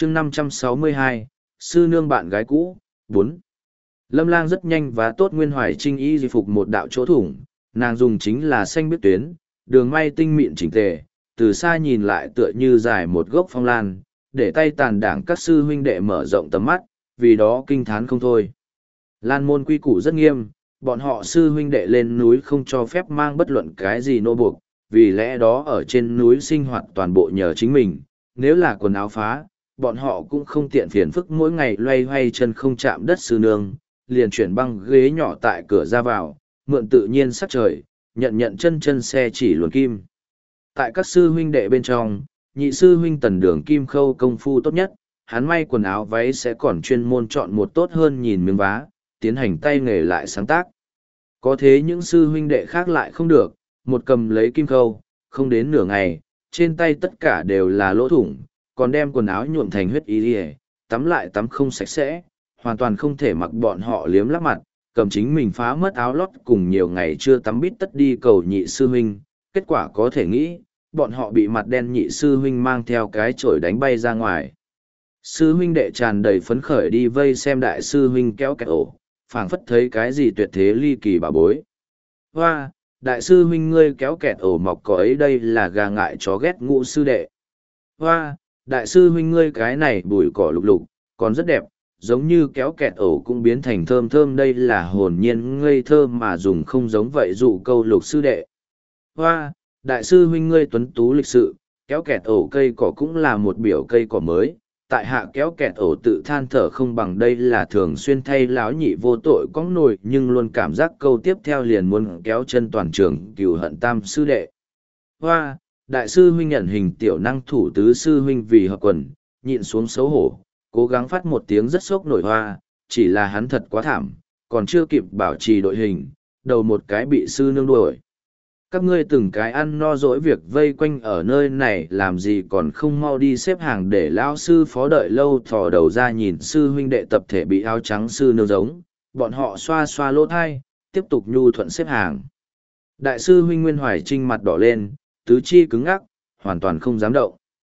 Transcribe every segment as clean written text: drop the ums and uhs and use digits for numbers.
chương 562, sư nương bạn gái cũ, 4. Lâm Lang rất nhanh và tốt nguyên hoài trinh y di phục một đạo chỗ thủng, nàng dùng chính là xanh biếc tuyến, đường may tinh mịn chỉnh tề, từ xa nhìn lại tựa như dài một gốc phong lan, để tay tàn đảng các sư huynh đệ mở rộng tầm mắt, vì đó kinh thán không thôi. Lan môn quy củ rất nghiêm, bọn họ sư huynh đệ lên núi không cho phép mang bất luận cái gì nô buộc, vì lẽ đó ở trên núi sinh hoạt toàn bộ nhờ chính mình, nếu là quần áo phá, bọn họ cũng không tiện phiền phức mỗi ngày loay hoay chân không chạm đất sư nương, liền chuyển băng ghế nhỏ tại cửa ra vào, mượn tự nhiên sắc trời, nhận chân xe chỉ luồn kim. Tại các sư huynh đệ bên trong, nhị sư huynh Tần Đường Kim Khâu công phu tốt nhất, hắn may quần áo váy sẽ còn chuyên môn chọn một tốt hơn nhìn miếng vá, tiến hành tay nghề lại sáng tác. Có thế những sư huynh đệ khác lại không được, một cầm lấy kim khâu, không đến nửa ngày, trên tay tất cả đều là lỗ thủng, còn đem quần áo nhuộm thành huyết y đi, tắm lại tắm không sạch sẽ, hoàn toàn không thể mặc bọn họ liếm lắp mặt, cầm chính mình phá mất áo lót cùng nhiều ngày chưa tắm bít tất đi cầu nhị sư huynh, kết quả có thể nghĩ, bọn họ bị mặt đen nhị sư huynh mang theo cái chổi đánh bay ra ngoài. Sư huynh đệ tràn đầy phấn khởi đi vây xem đại sư huynh kéo kẹt ổ, phảng phất thấy cái gì tuyệt thế ly kỳ bà bối. Hoa, đại sư huynh ngươi kéo kẹt ổ mọc có ấy đây là gà ngại chó ghét ngũ sư đệ. Hoa, đại sư huynh ngươi cái này bùi cỏ lục lục, còn rất đẹp, giống như kéo kẹt ổ cũng biến thành thơm thơm đây là hồn nhiên ngây thơ mà dùng không giống vậy dụ câu lục sư đệ. Hoa, đại sư huynh ngươi tuấn tú lịch sự, kéo kẹt ổ cây cỏ cũng là một biểu cây cỏ mới, tại hạ kéo kẹt ổ tự than thở không bằng đây là thường xuyên thay láo nhị vô tội cóng nổi nhưng luôn cảm giác câu tiếp theo liền muốn kéo chân toàn trường cừu hận tam sư đệ. Hoa, đại sư huynh nhận hình tiểu năng thủ tứ sư huynh vì hợp quần, nhịn xuống xấu hổ, cố gắng phát một tiếng rất sốc nổi hoa, chỉ là hắn thật quá thảm, còn chưa kịp bảo trì đội hình, đầu một cái bị sư nương đuổi. Các ngươi từng cái ăn no dỗi việc vây quanh ở nơi này làm gì còn không mau đi xếp hàng để lão sư phó đợi lâu thò đầu ra nhìn sư huynh đệ tập thể bị áo trắng sư nương giống, bọn họ xoa xoa lỗ thai, tiếp tục nhu thuận xếp hàng. Đại sư huynh Nguyên Hoài Trinh mặt đỏ lên, tứ chi cứng ngắc, hoàn toàn không dám động.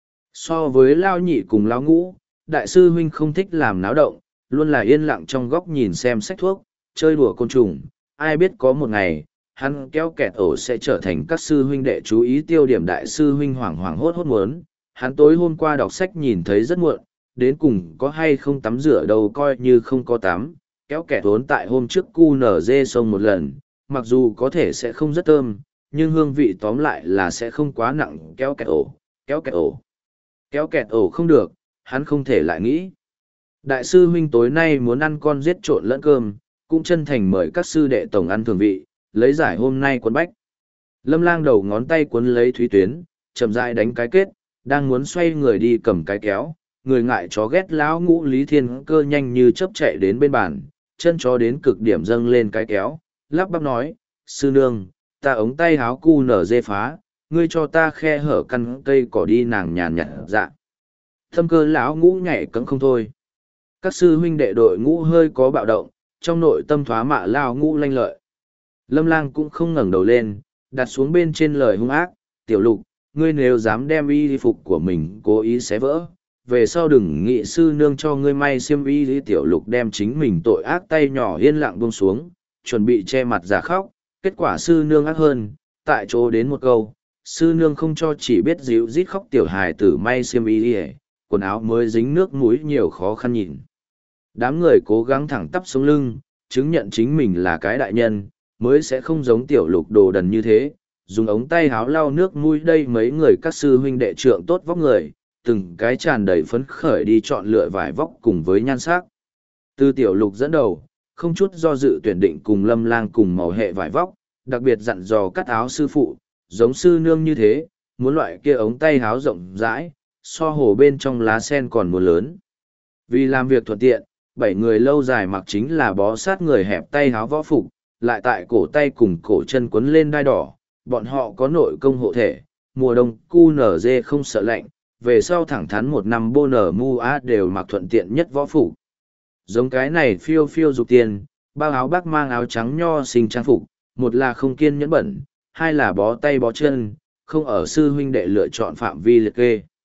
So với lao nhị cùng lao ngũ, đại sư huynh không thích làm náo động, luôn là yên lặng trong góc nhìn xem sách thuốc, chơi đùa côn trùng, ai biết có một ngày hắn kéo kẹt ổ sẽ trở thành các sư huynh đệ chú ý tiêu điểm đại sư huynh hoảng hoảng hốt hốt muốn. Hắn tối hôm qua đọc sách nhìn thấy rất muộn, đến cùng có hay không tắm rửa đâu coi như không có tắm, kéo kẹt vốn tại hôm trước cu nở dê sông một lần, mặc dù có thể sẽ không rất thơm, nhưng hương vị tóm lại là sẽ không quá nặng kéo kẹt ổ, kéo kẹt ổ. Kéo kẹt ổ không được, hắn không thể lại nghĩ. Đại sư huynh tối nay muốn ăn con giết trộn lẫn cơm, cũng chân thành mời các sư đệ tổng ăn thường vị, lấy giải hôm nay quấn bách. Lâm Lang đầu ngón tay cuốn lấy thúy tuyến, chậm rãi đánh cái kết, đang muốn xoay người đi cầm cái kéo, người ngại chó ghét lão ngũ Lý Thiên Cơ nhanh như chớp chạy đến bên bàn, chân chó đến cực điểm dâng lên cái kéo, lắp bắp nói, sư nương, ta ống tay háo cu nở dê phá, ngươi cho ta khe hở căn cây cỏ đi nàng nhàn nhạt dạ. Thâm Cơ lão ngũ nhảy cẫng không thôi. Các sư huynh đệ đội ngũ hơi có bạo động, trong nội tâm thoá mạ lao ngũ lanh lợi. Lâm Lang cũng không ngẩng đầu lên, đặt xuống bên trên lời hung ác, tiểu lục, ngươi nếu dám đem y phục của mình cố ý xé vỡ, về sau đừng nghị sư nương cho ngươi may xiêm y. Tiểu lục đem chính mình tội ác tay nhỏ yên lặng buông xuống, chuẩn bị che mặt giả khóc, kết quả sư nương ác hơn, tại chỗ đến một câu, sư nương không cho chỉ biết dịu rít khóc tiểu hài tử may xiêm y, quần áo mới dính nước mũi nhiều khó khăn nhìn. Đám người cố gắng thẳng tắp sống lưng, chứng nhận chính mình là cái đại nhân, mới sẽ không giống tiểu lục đồ đần như thế, dùng ống tay háo lau nước mũi. Đây mấy người các sư huynh đệ trượng tốt vóc người, từng cái tràn đầy phấn khởi đi chọn lựa vải vóc cùng với nhan sắc. Từ tiểu lục dẫn đầu, không chút do dự tuyển định cùng Lâm Lang cùng màu hệ vải vóc, đặc biệt dặn dò cắt áo sư phụ, giống sư nương như thế, muốn loại kia ống tay háo rộng rãi, so hồ bên trong lá sen còn muốn lớn. Vì làm việc thuận tiện, 7 người lâu dài mặc chính là bó sát người hẹp tay háo võ phục, lại tại cổ tay cùng cổ chân quấn lên đai đỏ, bọn họ có nội công hộ thể, mùa đông cu nở dê không sợ lạnh, về sau thẳng thắn một năm bô nở mu á đều mặc thuận tiện nhất võ phục. Giống cái này phiêu phiêu dục tiền, bao áo bác mang áo trắng nho xinh trang phục, một là không kiên nhẫn bẩn, hai là bó tay bó chân, không ở sư huynh đệ lựa chọn phạm vi liệt kê.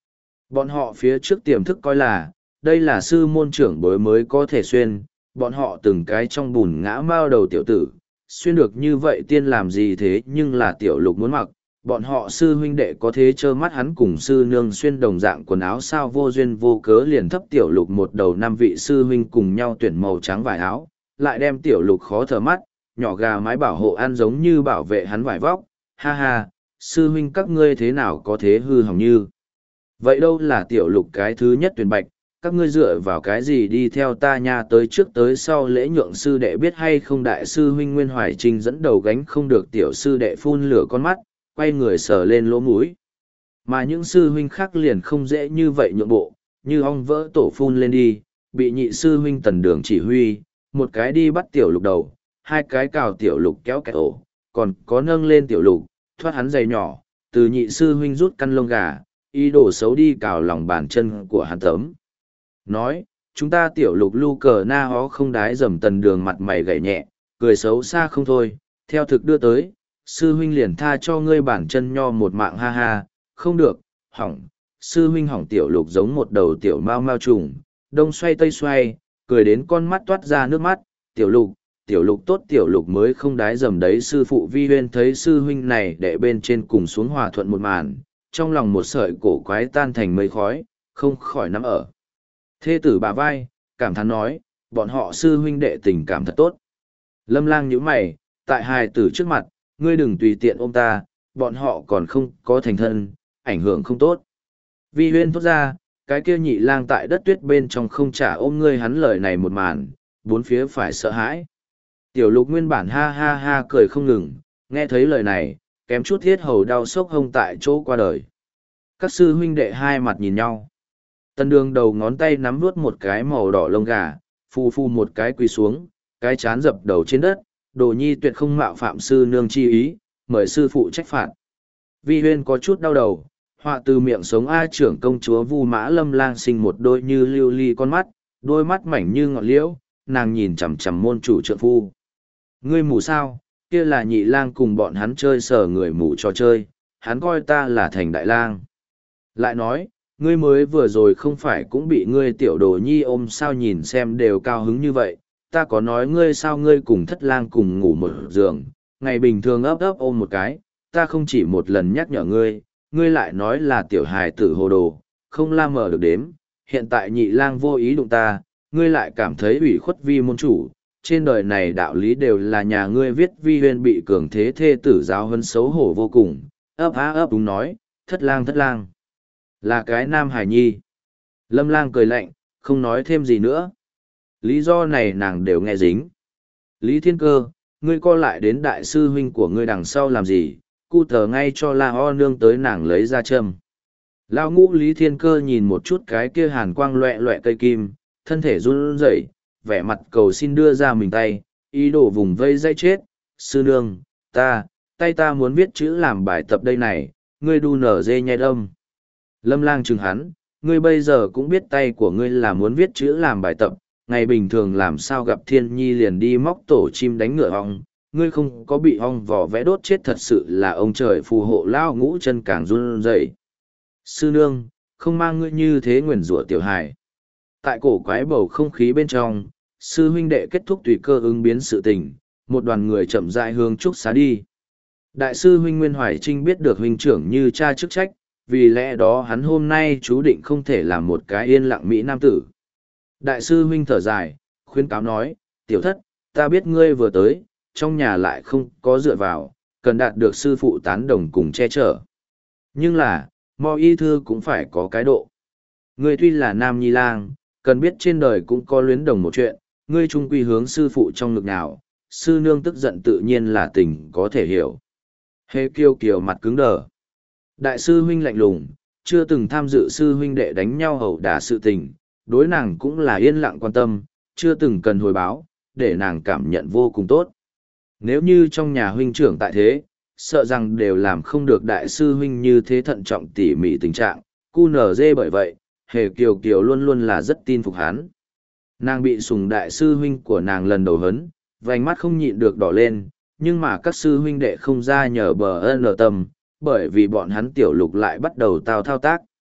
Bọn họ phía trước tiềm thức coi là, đây là sư môn trưởng bối mới có thể xuyên, bọn họ từng cái trong bùn ngã mao đầu tiểu tử, xuyên được như vậy tiên làm gì thế nhưng là tiểu lục muốn mặc, bọn họ sư huynh đệ có thế trơ mắt hắn cùng sư nương xuyên đồng dạng quần áo sao vô duyên vô cớ liền thấp tiểu lục một đầu năm vị sư huynh cùng nhau tuyển màu trắng vải áo, lại đem tiểu lục khó thở mắt, nhỏ gà mái bảo hộ ăn giống như bảo vệ hắn vải vóc, ha ha, sư huynh các ngươi thế nào có thế hư hỏng như. Vậy đâu là tiểu lục cái thứ nhất tuyển bạch, các ngươi dựa vào cái gì đi theo ta nha tới trước tới sau lễ nhượng sư đệ biết hay không đại sư huynh Nguyên Hoài Trinh dẫn đầu gánh không được tiểu sư đệ phun lửa con mắt, quay người sờ lên lỗ mũi. Mà những sư huynh khác liền không dễ như vậy nhượng bộ, như ong vỡ tổ phun lên đi, bị nhị sư huynh tần đường chỉ huy, một cái đi bắt tiểu lục đầu, hai cái cào tiểu lục kéo kẹt ổ, còn có nâng lên tiểu lục, thoát hắn giày nhỏ, từ nhị sư huynh rút căn lông gà, ý đồ xấu đi cào lòng bàn chân của hắn tấm. Nói, chúng ta tiểu lục lu cờ na hó không đái dầm tần đường mặt mày gảy nhẹ, cười xấu xa không thôi, theo thực đưa tới, sư huynh liền tha cho ngươi bản chân nho một mạng ha ha, không được, hỏng, sư huynh hỏng tiểu lục giống một đầu tiểu mao mao trùng, đông xoay tây xoay, cười đến con mắt toát ra nước mắt, tiểu lục tốt tiểu lục mới không đái dầm đấy sư phụ vi huyên thấy sư huynh này để bên trên cùng xuống hòa thuận một màn, trong lòng một sợi cổ quái tan thành mây khói, không khỏi nắm ở. Thê tử bà vai, cảm thán nói, bọn họ sư huynh đệ tình cảm thật tốt. Lâm Lang nhíu mày, tại hài tử trước mặt, ngươi đừng tùy tiện ôm ta, bọn họ còn không có thành thân, ảnh hưởng không tốt. Vi huyên thốt ra, cái kia nhị lang tại đất tuyết bên trong không trả ôm ngươi hắn lời này một màn, bốn phía phải sợ hãi. Tiểu lục nguyên bản ha ha ha cười không ngừng, nghe thấy lời này, kém chút thiết hầu đau sốc hông tại chỗ qua đời. Các sư huynh đệ hai mặt nhìn nhau. Tần đường đầu ngón tay nắm vuốt một cái màu đỏ lông gà, phu phu một cái quỳ xuống, cái chán dập đầu trên đất, đồ nhi tuyệt không mạo phạm sư nương chi ý, mời sư phụ trách phạt. Vi huyên có chút đau đầu, họa từ miệng sống A trưởng công chúa Vu Mã Lâm Lang sinh một đôi như lưu ly con mắt, đôi mắt mảnh như ngọn liễu, nàng nhìn chằm chằm môn chủ trượng phu. Ngươi mù sao, kia là nhị lang cùng bọn hắn chơi sở người mù trò chơi, hắn coi ta là thành đại lang. Lại nói, ngươi mới vừa rồi không phải cũng bị ngươi tiểu đồ nhi ôm sao nhìn xem đều cao hứng như vậy, ta có nói ngươi sao ngươi cùng thất lang cùng ngủ một giường, ngày bình thường ấp ấp ôm một cái, ta không chỉ một lần nhắc nhở ngươi, ngươi lại nói là tiểu hài tử hồ đồ, không la mờ được đếm, hiện tại nhị lang vô ý đụng ta, ngươi lại cảm thấy ủy khuất vi môn chủ, trên đời này đạo lý đều là nhà ngươi viết vi huyên bị cường thế thê tử giáo huấn xấu hổ vô cùng, ấp á ấp đúng nói, thất lang. Là cái nam hải nhi. Lâm Lang cười lạnh, không nói thêm gì nữa. Lý do này nàng đều nghe dính. Lý Thiên Cơ, ngươi co lại đến đại sư huynh của ngươi đằng sau làm gì, cu thờ ngay cho La Ho nương tới nàng lấy ra châm. Lao ngũ Lý Thiên Cơ nhìn một chút cái kia hàn quang loẹ loẹ cây kim, thân thể run rẩy, vẻ mặt cầu xin đưa ra mình tay, ý đồ vùng vây dây chết. Sư nương, tay ta muốn viết chữ làm bài tập đây này, ngươi đu nở dê nhai đâm. Lâm Lang chừng hắn, ngươi bây giờ cũng biết tay của ngươi là muốn viết chữ làm bài tập, ngày bình thường làm sao gặp thiên nhi liền đi móc tổ chim đánh ngựa ong, ngươi không có bị ong vỏ vẽ đốt chết thật sự là ông trời phù hộ lao ngũ chân càng run rẩy. Sư nương, không mang ngươi như thế nguyền rủa tiểu hài. Tại cổ quái bầu không khí bên trong, sư huynh đệ kết thúc tùy cơ ứng biến sự tình, một đoàn người chậm rãi hướng trúc xá đi. Đại sư huynh Nguyên Hoài Trinh biết được huynh trưởng như cha chức trách, vì lẽ đó hắn hôm nay chú định không thể làm một cái yên lặng mỹ nam tử. Đại sư huynh thở dài, khuyên cáo nói, tiểu thất, ta biết ngươi vừa tới, trong nhà lại không có dựa vào, cần đạt được sư phụ tán đồng cùng che chở. Nhưng là, mo y thư cũng phải có cái độ. Ngươi tuy là nam nhi lang, cần biết trên đời cũng có luyến đồng một chuyện, ngươi trung quy hướng sư phụ trong ngực nào, sư nương tức giận tự nhiên là tình có thể hiểu. Hê kiêu kiều mặt cứng đờ. Đại sư huynh lạnh lùng, chưa từng tham dự sư huynh đệ đánh nhau hầu đả sự tình, đối nàng cũng là yên lặng quan tâm, chưa từng cần hồi báo, để nàng cảm nhận vô cùng tốt. Nếu như trong nhà huynh trưởng tại thế, sợ rằng đều làm không được đại sư huynh như thế thận trọng tỉ mỉ tình trạng, cu nở dê bởi vậy, hề kiều kiều luôn luôn là rất tin phục hắn. Nàng bị sùng đại sư huynh của nàng lần đầu hấn, vành mắt không nhịn được đỏ lên, nhưng mà các sư huynh đệ không ra nhờ bờ ân tâm, bởi vì bọn hắn tiểu lục lại bắt đầu thao tác.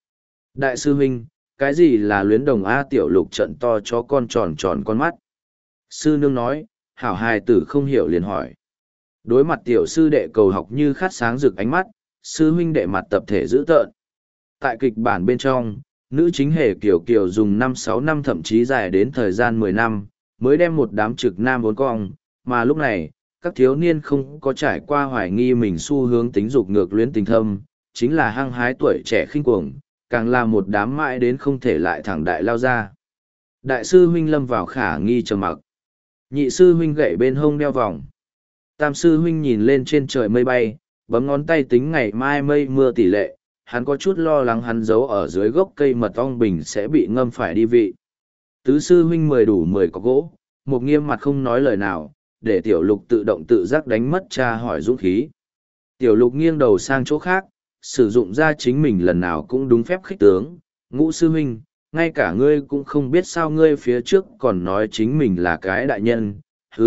Đại sư huynh, cái gì là luyến đồng A? Tiểu lục trận to cho con tròn tròn con mắt. Sư nương nói, hảo hài tử không hiểu liền hỏi. Đối mặt tiểu sư đệ cầu học như khát sáng rực ánh mắt, sư huynh đệ mặt tập thể dữ tợn. Tại kịch bản bên trong, nữ chính hề Kiều Kiều dùng 5-6 năm thậm chí dài đến thời gian 10 năm, mới đem một đám trực nam vốn cong, mà lúc này, các thiếu niên không có trải qua hoài nghi mình xu hướng tính dục ngược luyến tình thâm, chính là hăng hái tuổi trẻ khinh cuồng, càng là một đám mãi đến không thể lại thẳng đại lao ra. Đại sư huynh lâm vào khả nghi trầm mặc. Nhị sư huynh gậy bên hông đeo vòng. Tam sư huynh nhìn lên trên trời mây bay, bấm ngón tay tính ngày mai mây mưa tỷ lệ, hắn có chút lo lắng hắn giấu ở dưới gốc cây mật ong bình sẽ bị ngâm phải đi vị. Tứ sư huynh 10 đủ 10 có gỗ, một nghiêm mặt không nói lời nào, để tiểu lục tự động tự giác đánh mất tra hỏi dũng khí. Tiểu lục nghiêng đầu sang chỗ khác, sử dụng ra chính mình lần nào cũng đúng phép khích tướng. Ngũ sư huynh, ngay cả ngươi cũng không biết sao ngươi phía trước còn nói chính mình là cái đại nhân.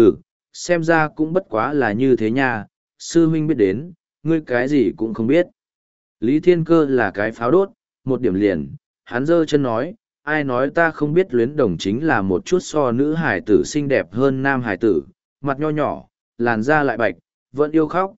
Xem ra cũng bất quá là như thế nha, sư huynh biết đến, ngươi cái gì cũng không biết. Lý Thiên Cơ là cái pháo đốt, một điểm liền, hắn giơ chân nói, ai nói ta không biết luyến đồng chính là một chút so nữ hải tử xinh đẹp hơn nam hải tử, mặt nho nhỏ, làn da lại bạch, vẫn yêu khóc,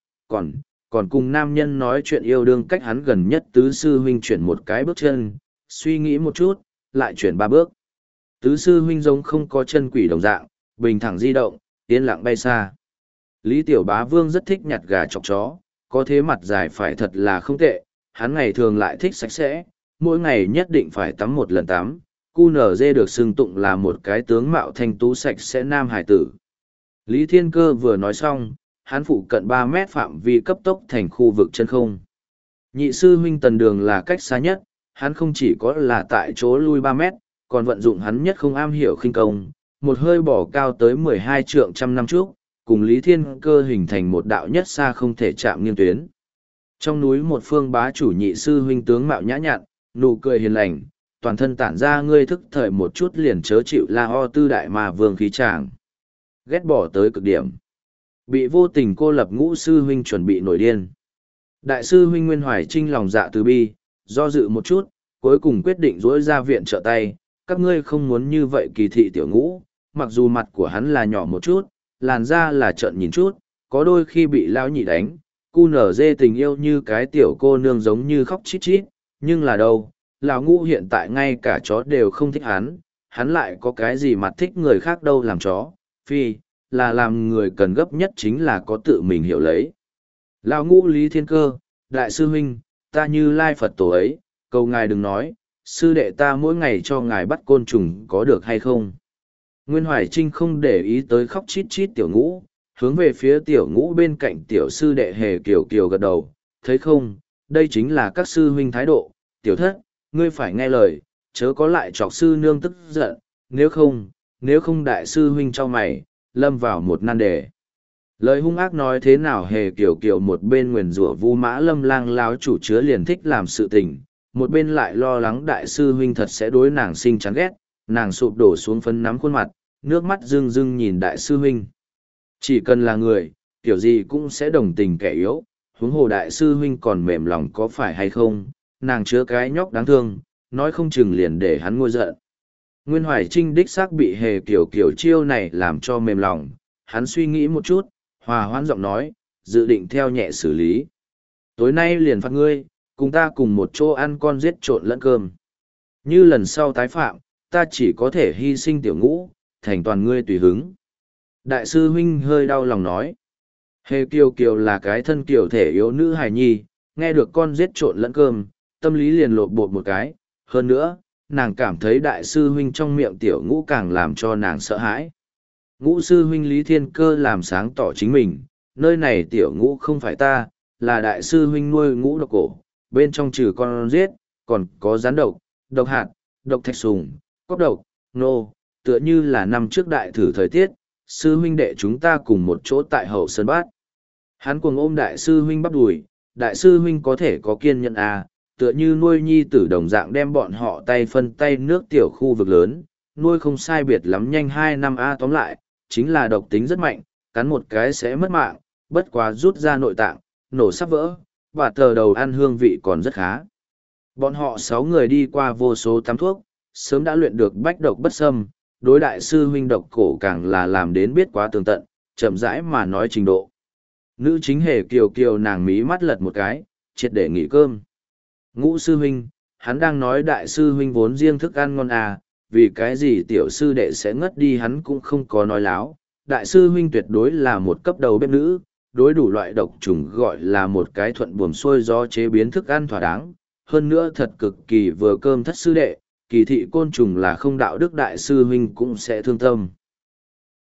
còn cùng nam nhân nói chuyện yêu đương cách hắn gần nhất. Tứ sư huynh chuyển một cái bước chân, suy nghĩ một chút, lại chuyển 3 bước. Tứ sư huynh giống không có chân quỷ đồng dạng, bình thẳng di động, yên lặng bay xa. Lý Tiểu Bá Vương rất thích nhặt gà chọc chó, có thế mặt dài phải thật là không tệ, hắn ngày thường lại thích sạch sẽ, mỗi ngày nhất định phải tắm một lần tắm. QNZ được xưng tụng là một cái tướng mạo thanh tú sạch sẽ nam hải tử. Lý Thiên Cơ vừa nói xong, hắn phụ cận 3 mét phạm vi cấp tốc thành khu vực chân không. Nhị sư huynh Tần Đường là cách xa nhất, hắn không chỉ có là tại chỗ lui 3 mét, còn vận dụng hắn nhất không am hiểu khinh công, một hơi bỏ cao tới 12 trượng trăm năm trước, cùng Lý Thiên Cơ hình thành một đạo nhất xa không thể chạm nghiêng tuyến. Trong núi một phương bá chủ nhị sư huynh tướng mạo nhã nhặn, nụ cười hiền lành, toàn thân tản ra ngươi thức thời một chút liền chớ chịu la ho tư đại mà vương khí tràng. Ghét bỏ tới cực điểm. Bị vô tình cô lập ngũ sư huynh chuẩn bị nổi điên. Đại sư huynh Nguyên Hoài Trinh lòng dạ từ bi, do dự một chút, cuối cùng quyết định dỗi ra viện trợ tay. Các ngươi không muốn như vậy kỳ thị tiểu ngũ, mặc dù mặt của hắn là nhỏ một chút, làn da là trợn nhìn chút, có đôi khi bị lão nhị đánh, cu nở dê tình yêu như cái tiểu cô nương giống như khóc chít chít, nhưng là đâu, lão ngũ hiện tại ngay cả chó đều không thích hắn lại có cái gì mặt thích người khác đâu làm chó, phi, là làm người cần gấp nhất chính là có tự mình hiểu lấy. Lão ngũ Lý Thiên Cơ, đại sư huynh, ta như lai Phật tổ ấy, cầu ngài đừng nói, sư đệ ta mỗi ngày cho ngài bắt côn trùng có được hay không. Nguyên Hoài Trinh không để ý tới khóc chít chít tiểu ngũ, hướng về phía tiểu ngũ bên cạnh tiểu sư đệ hề kiều kiều gật đầu, thấy không, đây chính là các sư huynh thái độ, tiểu thất, ngươi phải nghe lời, chớ có lại chọc sư nương tức giận, nếu không đại sư huynh cho mày, lâm vào một nan đề. Lời hung ác nói thế nào hề kiều kiều một bên nguyền rủa Vu Mã Lâm lang láo chủ chứa liền thích làm sự tình, một bên lại lo lắng đại sư huynh thật sẽ đối nàng sinh chán ghét, nàng sụp đổ xuống phấn nắm khuôn mặt, nước mắt rưng rưng nhìn đại sư huynh. Chỉ cần là người, kiểu gì cũng sẽ đồng tình kẻ yếu, huống hồ đại sư huynh còn mềm lòng có phải hay không, nàng chứa cái nhóc đáng thương, nói không chừng liền để hắn ngôi giận. Nguyên Hoài Trinh đích xác bị hề kiểu chiêu này làm cho mềm lòng, hắn suy nghĩ một chút, hòa hoãn giọng nói, dự định theo nhẹ xử lý. Tối nay liền phạt ngươi, cùng ta cùng một chỗ ăn con giết trộn lẫn cơm. Như lần sau tái phạm, ta chỉ có thể hy sinh tiểu ngũ, thành toàn ngươi tùy hứng. Đại sư huynh hơi đau lòng nói. Hề kiều là cái thân kiểu thể yếu nữ hài nhi, nghe được con giết trộn lẫn cơm, tâm lý liền lột bột một cái. Hơn nữa, nàng cảm thấy đại sư huynh trong miệng tiểu ngũ càng làm cho nàng sợ hãi. Ngũ sư huynh Lý Thiên Cơ làm sáng tỏ chính mình, nơi này tiểu ngũ không phải ta, là đại sư huynh nuôi ngũ độc cổ, bên trong trừ con giết, còn có rắn độc, độc hạt, độc thạch sùng, cóc độc, nô, tựa như là năm trước đại thử thời tiết, sư huynh đệ chúng ta cùng một chỗ tại hậu sơn bát. Hắn cuồng ôm đại sư huynh bắp đùi, đại sư huynh có thể có kiên nhẫn à, tựa như nuôi nhi tử đồng dạng đem bọn họ tay phân tay nước tiểu khu vực lớn, nuôi không sai biệt lắm nhanh 2 năm a tóm lại, chính là độc tính rất mạnh, cắn một cái sẽ mất mạng, bất quá rút ra nội tạng, nổ sắp vỡ, và tờ đầu ăn hương vị còn rất khá. Bọn họ 6 người đi qua vô số tắm thuốc, sớm đã luyện được bách độc bất xâm, đối đại sư huynh độc cổ càng là làm đến biết quá tường tận, chậm rãi mà nói trình độ. Nữ chính hề kiều kiều nàng mí mắt lật một cái, triệt để nghỉ cơm. Ngũ sư huynh, hắn đang nói đại sư huynh vốn riêng thức ăn ngon à, vì cái gì tiểu sư đệ sẽ ngất đi hắn cũng không có nói láo. Đại sư huynh tuyệt đối là một cấp đầu bếp nữ, đối đủ loại độc trùng gọi là một cái thuận buồm xuôi do chế biến thức ăn thỏa đáng. Hơn nữa thật cực kỳ vừa cơm thất sư đệ, kỳ thị côn trùng là không đạo đức đại sư huynh cũng sẽ thương tâm.